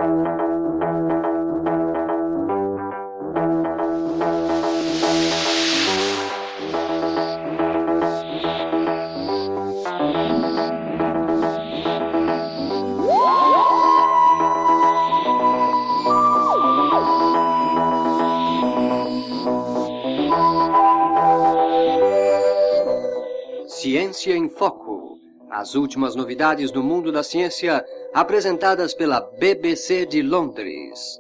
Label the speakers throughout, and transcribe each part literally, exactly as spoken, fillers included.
Speaker 1: Ciência em Foco. As últimas novidades do mundo da ciência apresentadas pela B B C de Londres.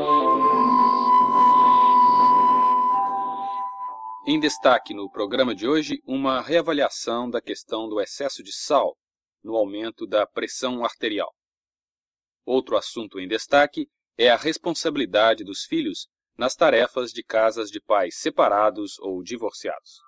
Speaker 2: Em destaque no programa de hoje, uma reavaliação da questão do excesso de sal no aumento da pressão arterial. Outro assunto em destaque é a responsabilidade dos filhos nas tarefas de casas de pais separados ou divorciados.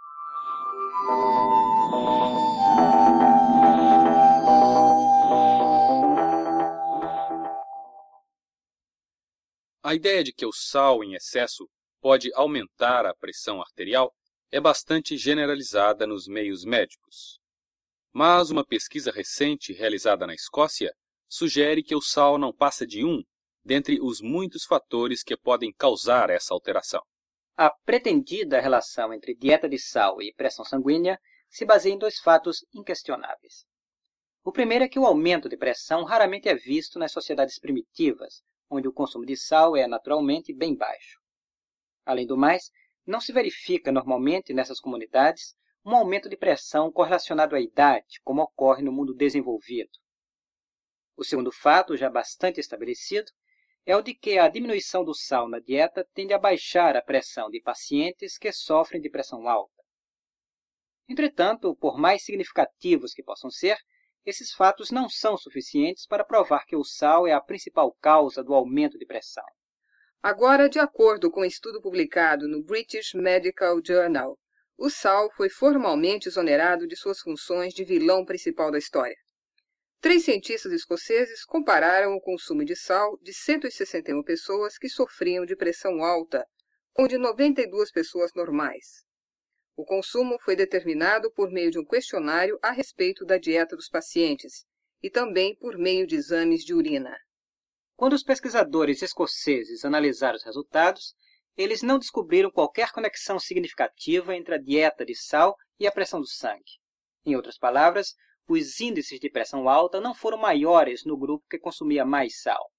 Speaker 2: A ideia de que o sal em excesso pode aumentar a pressão arterial é bastante generalizada nos meios médicos. Mas uma pesquisa recente realizada na Escócia sugere que o sal não passa de um dentre os muitos fatores que podem causar essa alteração.
Speaker 3: A pretendida relação entre dieta de sal e pressão sanguínea se baseia em dois fatos inquestionáveis. O primeiro é que o aumento de pressão raramente é visto nas sociedades primitivas, onde o consumo de sal é naturalmente bem baixo. Além do mais, não se verifica normalmente nessas comunidades um aumento de pressão correlacionado à idade, como ocorre no mundo desenvolvido. O segundo fato, já bastante estabelecido, é o de que a diminuição do sal na dieta tende a baixar a pressão de pacientes que sofrem de pressão alta. Entretanto, por mais significativos que possam ser, esses fatos não são suficientes para provar que o sal é a principal causa do aumento de pressão.
Speaker 4: Agora, de acordo com um estudo publicado no British Medical Journal, o sal foi formalmente exonerado de suas funções de vilão principal da história. Três cientistas escoceses compararam o consumo de sal de cento e sessenta e uma pessoas que sofriam de pressão alta com o de noventa e duas pessoas normais. O consumo foi determinado por meio de um questionário a respeito da dieta dos pacientes e também por meio de exames de urina.
Speaker 3: Quando os pesquisadores escoceses analisaram os resultados, eles não descobriram qualquer conexão significativa entre a dieta de sal e a pressão do sangue. Em outras palavras, os índices de pressão alta não foram maiores no grupo que consumia mais sal.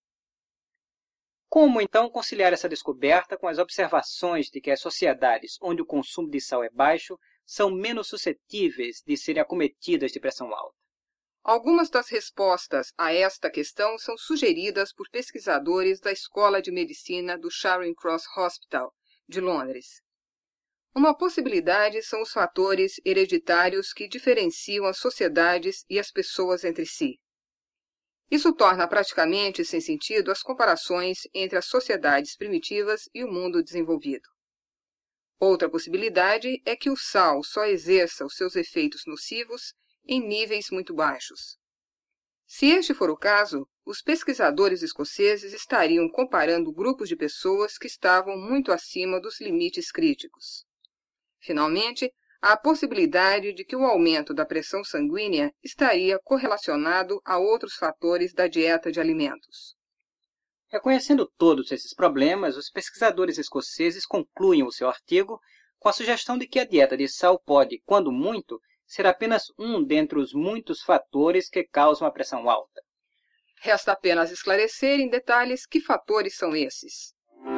Speaker 3: Como, então, conciliar essa descoberta com as observações de que as sociedades onde o consumo de sal é baixo são menos suscetíveis de serem acometidas de pressão alta?
Speaker 4: Algumas das respostas a esta questão são sugeridas por pesquisadores da Escola de Medicina do Charing Cross Hospital, de Londres. Uma possibilidade são os fatores hereditários que diferenciam as sociedades e as pessoas entre si. Isso torna praticamente sem sentido as comparações entre as sociedades primitivas e o mundo desenvolvido. Outra possibilidade é que o sal só exerça os seus efeitos nocivos em níveis muito baixos. Se este for o caso, os pesquisadores escoceses estariam comparando grupos de pessoas que estavam muito acima dos limites críticos. Finalmente, há a possibilidade de que o aumento da pressão sanguínea estaria correlacionado a outros fatores da dieta de alimentos.
Speaker 3: Reconhecendo todos esses problemas, os pesquisadores escoceses concluem o seu artigo com a sugestão de que a dieta de sal pode, quando muito, ser apenas um dentre os muitos fatores que causam a pressão alta.
Speaker 4: Resta apenas esclarecer em detalhes que fatores são esses.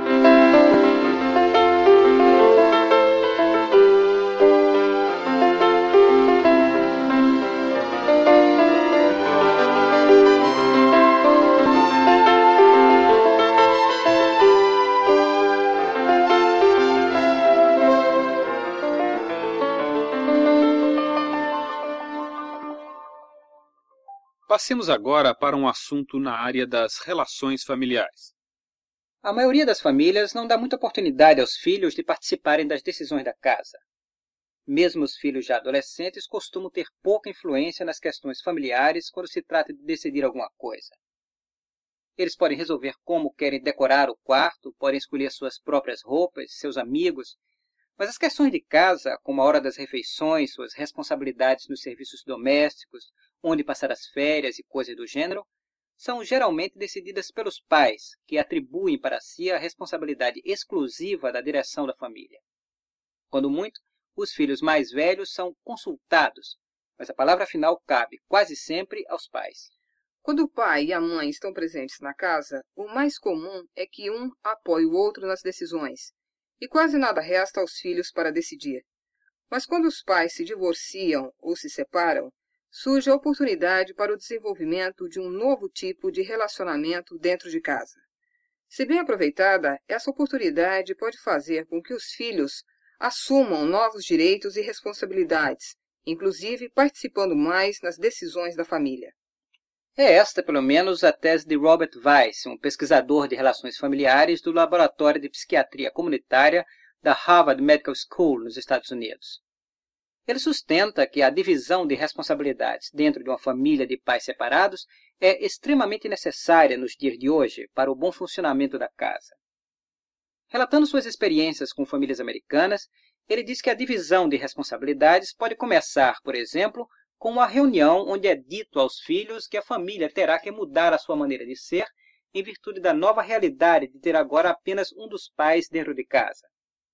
Speaker 2: Passemos agora para um assunto na área das relações familiares.
Speaker 3: A maioria das famílias não dá muita oportunidade aos filhos de participarem das decisões da casa. Mesmo os filhos já adolescentes costumam ter pouca influência nas questões familiares quando se trata de decidir alguma coisa. Eles podem resolver como querem decorar o quarto, podem escolher suas próprias roupas, seus amigos, mas as questões de casa, como a hora das refeições, suas responsabilidades nos serviços domésticos, onde passar as férias e coisas do gênero, são geralmente decididas pelos pais, que atribuem para si a responsabilidade exclusiva da direção da família. Quando muito, os filhos mais velhos são consultados, mas a palavra final cabe quase sempre aos pais.
Speaker 4: Quando o pai e a mãe estão presentes na casa, o mais comum é que um apoie o outro nas decisões, e quase nada resta aos filhos para decidir. Mas quando os pais se divorciam ou se separam, surge a oportunidade para o desenvolvimento de um novo tipo de relacionamento dentro de casa. Se bem aproveitada, essa oportunidade pode fazer com que os filhos assumam novos direitos e responsabilidades, inclusive participando mais nas decisões da família.
Speaker 3: É esta, pelo menos, a tese de Robert Weiss, um pesquisador de relações familiares do Laboratório de Psiquiatria Comunitária da Harvard Medical School, nos Estados Unidos. Ele sustenta que a divisão de responsabilidades dentro de uma família de pais separados é extremamente necessária nos dias de hoje para o bom funcionamento da casa. Relatando suas experiências com famílias americanas, ele diz que a divisão de responsabilidades pode começar, por exemplo, com uma reunião onde é dito aos filhos que a família terá que mudar a sua maneira de ser em virtude da nova realidade de ter agora apenas um dos pais dentro de casa.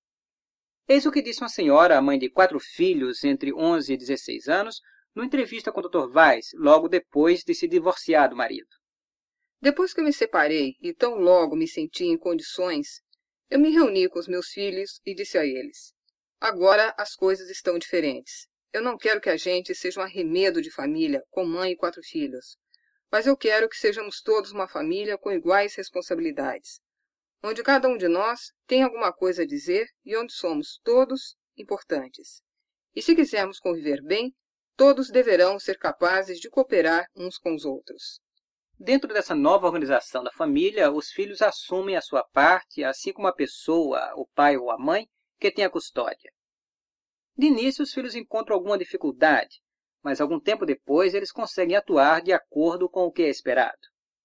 Speaker 3: Eis o que disse uma senhora, mãe de quatro filhos entre onze e dezesseis anos, numa entrevista com o doutor Weiss, logo depois de se divorciar do marido.
Speaker 4: Depois que eu me separei e tão logo me senti em condições, eu me reuni com os meus filhos e disse a eles: agora as coisas estão diferentes. Eu não quero que a gente seja um arremedo de família com mãe e quatro filhos, mas eu quero que sejamos todos uma família com iguais responsabilidades, onde cada um de nós tem alguma coisa a dizer e onde somos todos importantes. E se quisermos conviver bem, todos deverão ser capazes de cooperar uns com os outros.
Speaker 3: Dentro dessa nova organização da família, os filhos assumem a sua parte, assim como a pessoa, o pai ou a mãe, que tem a custódia. De início, os filhos encontram alguma dificuldade, mas algum tempo depois eles conseguem atuar de acordo com o que é esperado.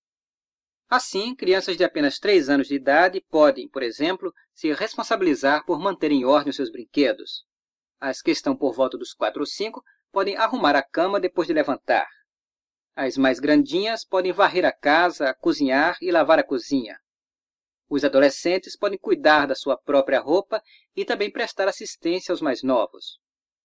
Speaker 3: Assim, crianças de apenas três anos de idade podem, por exemplo, se responsabilizar por manter em ordem os seus brinquedos. As que estão por volta dos quatro ou cinco podem arrumar a cama depois de levantar. As mais grandinhas podem varrer a casa, cozinhar e lavar a cozinha. Os adolescentes podem cuidar da sua própria roupa e também prestar assistência aos mais novos.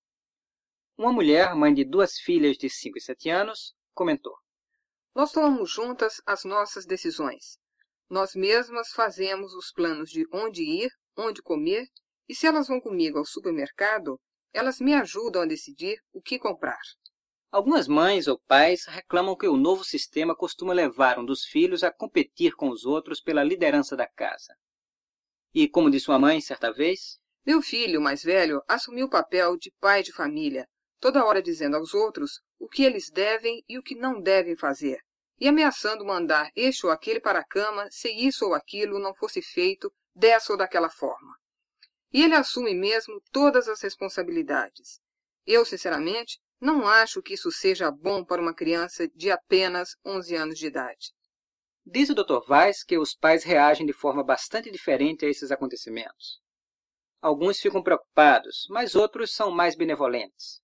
Speaker 3: Uma mulher, mãe de duas filhas de cinco e sete anos, comentou:
Speaker 4: nós tomamos juntas as nossas decisões. Nós mesmas fazemos os planos de onde ir, onde comer, e se elas vão comigo ao supermercado, elas me ajudam a decidir o que comprar.
Speaker 3: Algumas mães ou pais reclamam que o novo sistema costuma levar um dos filhos a competir com os outros pela liderança da casa. E, como disse uma mãe certa vez,
Speaker 4: meu filho mais velho assumiu o papel de pai de família, toda hora dizendo aos outros o que eles devem e o que não devem fazer, e ameaçando mandar este ou aquele para a cama se isso ou aquilo não fosse feito dessa ou daquela forma. E ele assume mesmo todas as responsabilidades. Eu, sinceramente, não acho que isso seja bom para uma criança de apenas onze anos de idade.
Speaker 3: Diz o doutor Weiss que os pais reagem de forma bastante diferente a esses acontecimentos. Alguns ficam preocupados, mas outros são mais benevolentes.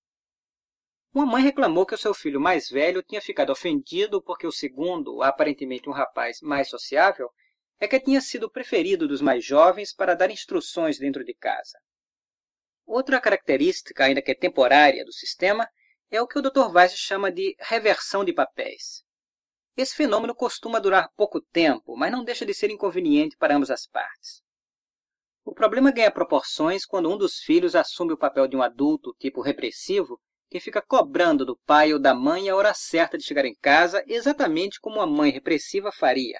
Speaker 3: Uma mãe reclamou que o seu filho mais velho tinha ficado ofendido porque o segundo, aparentemente um rapaz mais sociável, é que tinha sido o preferido dos mais jovens para dar instruções dentro de casa. Outra característica, ainda que é temporária, do sistema é o que o doutor Weiss chama de reversão de papéis. Esse fenômeno costuma durar pouco tempo, mas não deixa de ser inconveniente para ambas as partes. O problema ganha proporções quando um dos filhos assume o papel de um adulto tipo repressivo que fica cobrando do pai ou da mãe a hora certa de chegar em casa, exatamente como uma mãe repressiva faria.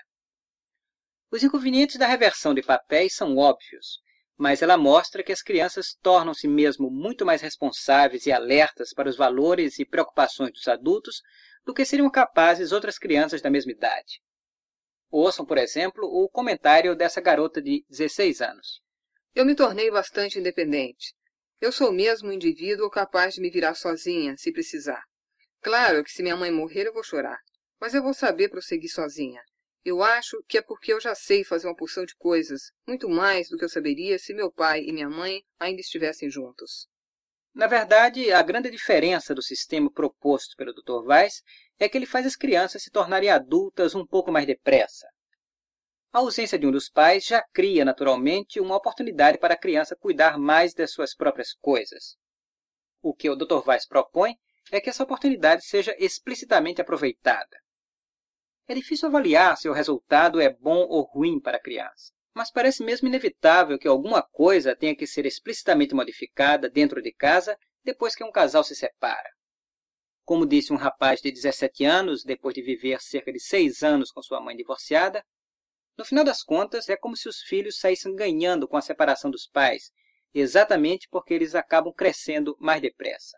Speaker 3: Os inconvenientes da reversão de papéis são óbvios, mas ela mostra que as crianças tornam-se mesmo muito mais responsáveis e alertas para os valores e preocupações dos adultos do que seriam capazes outras crianças da mesma idade. Ouçam, por exemplo, o comentário dessa garota de dezesseis anos.
Speaker 4: Eu me tornei bastante independente. Eu sou mesmo um indivíduo capaz de me virar sozinha, se precisar. Claro que se minha mãe morrer eu vou chorar, mas eu vou saber prosseguir sozinha. Eu acho que é porque eu já sei fazer uma porção de coisas, muito mais do que eu saberia se meu pai e minha mãe ainda estivessem juntos.
Speaker 3: Na verdade, a grande diferença do sistema proposto pelo doutor Weiss é que ele faz as crianças se tornarem adultas um pouco mais depressa. A ausência de um dos pais já cria, naturalmente, uma oportunidade para a criança cuidar mais das suas próprias coisas. O que o doutor Weiss propõe é que essa oportunidade seja explicitamente aproveitada. É difícil avaliar se o resultado é bom ou ruim para a criança, mas parece mesmo inevitável que alguma coisa tenha que ser explicitamente modificada dentro de casa depois que um casal se separa. Como disse um rapaz de dezessete anos, depois de viver cerca de seis anos com sua mãe divorciada, no final das contas, é como se os filhos saíssem ganhando com a separação dos pais, exatamente porque eles acabam crescendo mais depressa.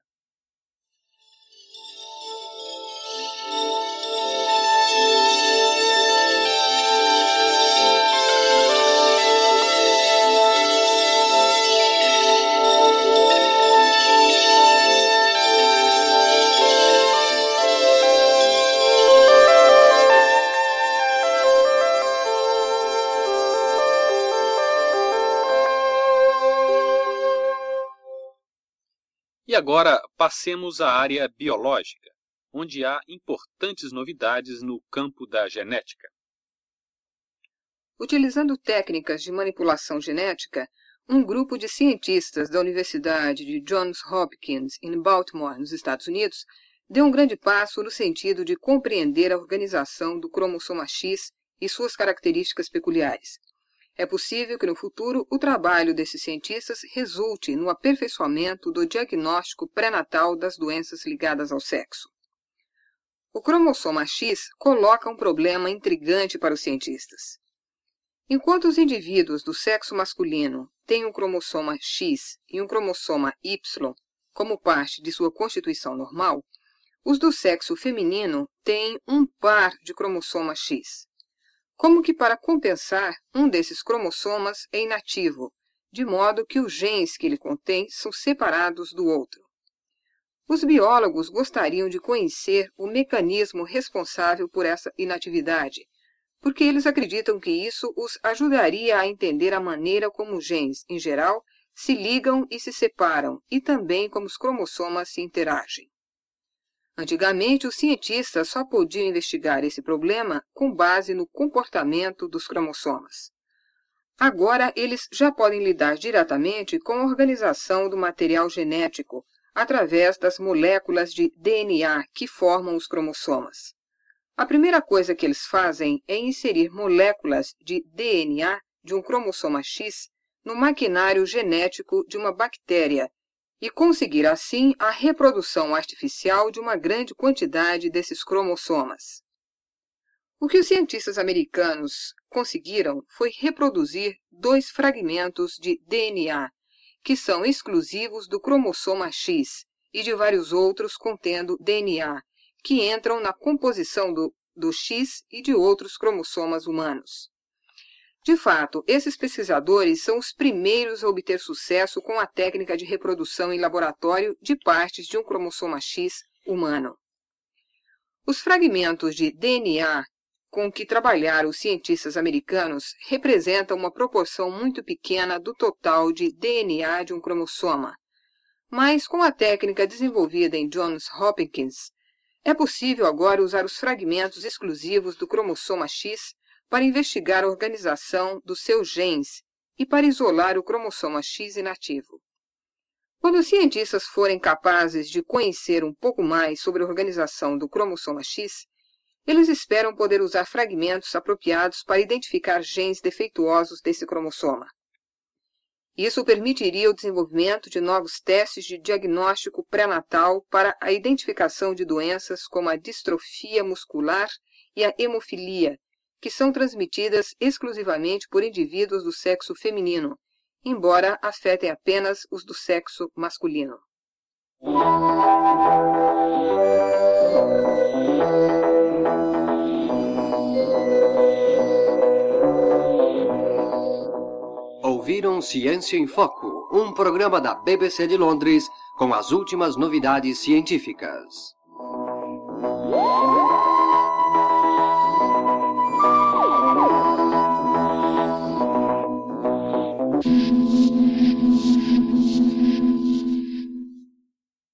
Speaker 2: E agora passemos à área biológica, onde há importantes novidades no campo da genética.
Speaker 4: Utilizando técnicas de manipulação genética, um grupo de cientistas da Universidade de Johns Hopkins, em Baltimore, nos Estados Unidos, deu um grande passo no sentido de compreender a organização do cromossoma X e suas características peculiares. É possível que no futuro o trabalho desses cientistas resulte no aperfeiçoamento do diagnóstico pré-natal das doenças ligadas ao sexo. O cromossoma X coloca um problema intrigante para os cientistas. Enquanto os indivíduos do sexo masculino têm um cromossoma X e um cromossoma Y como parte de sua constituição normal, os do sexo feminino têm um par de cromossoma X. Como que para compensar, um desses cromossomas é inativo, de modo que os genes que ele contém são separados do outro. Os biólogos gostariam de conhecer o mecanismo responsável por essa inatividade, porque eles acreditam que isso os ajudaria a entender a maneira como os genes, em geral, se ligam e se separam, e também como os cromossomas se interagem. Antigamente, os cientistas só podiam investigar esse problema com base no comportamento dos cromossomas. Agora, eles já podem lidar diretamente com a organização do material genético, através das moléculas de D N A que formam os cromossomas. A primeira coisa que eles fazem é inserir moléculas de D N A de um cromossoma X no maquinário genético de uma bactéria, e conseguir assim a reprodução artificial de uma grande quantidade desses cromossomas. O que os cientistas americanos conseguiram foi reproduzir dois fragmentos de D N A, que são exclusivos do cromossoma X, e de vários outros contendo D N A, que entram na composição do, do X e de outros cromossomas humanos. De fato, esses pesquisadores são os primeiros a obter sucesso com a técnica de reprodução em laboratório de partes de um cromossoma X humano. Os fragmentos de D N A com que trabalharam os cientistas americanos representam uma proporção muito pequena do total de D N A de um cromossoma. Mas, com a técnica desenvolvida em Johns Hopkins, é possível agora usar os fragmentos exclusivos do cromossoma X para investigar a organização dos seus genes e para isolar o cromossoma X inativo. Quando os cientistas forem capazes de conhecer um pouco mais sobre a organização do cromossoma X, eles esperam poder usar fragmentos apropriados para identificar genes defeituosos desse cromossoma. Isso permitiria o desenvolvimento de novos testes de diagnóstico pré-natal para a identificação de doenças como a distrofia muscular e a hemofilia, que são transmitidas exclusivamente por indivíduos do sexo feminino, embora afetem apenas os do sexo masculino.
Speaker 1: Ouviram Ciência em Foco, um programa da B B C de Londres com as últimas novidades científicas.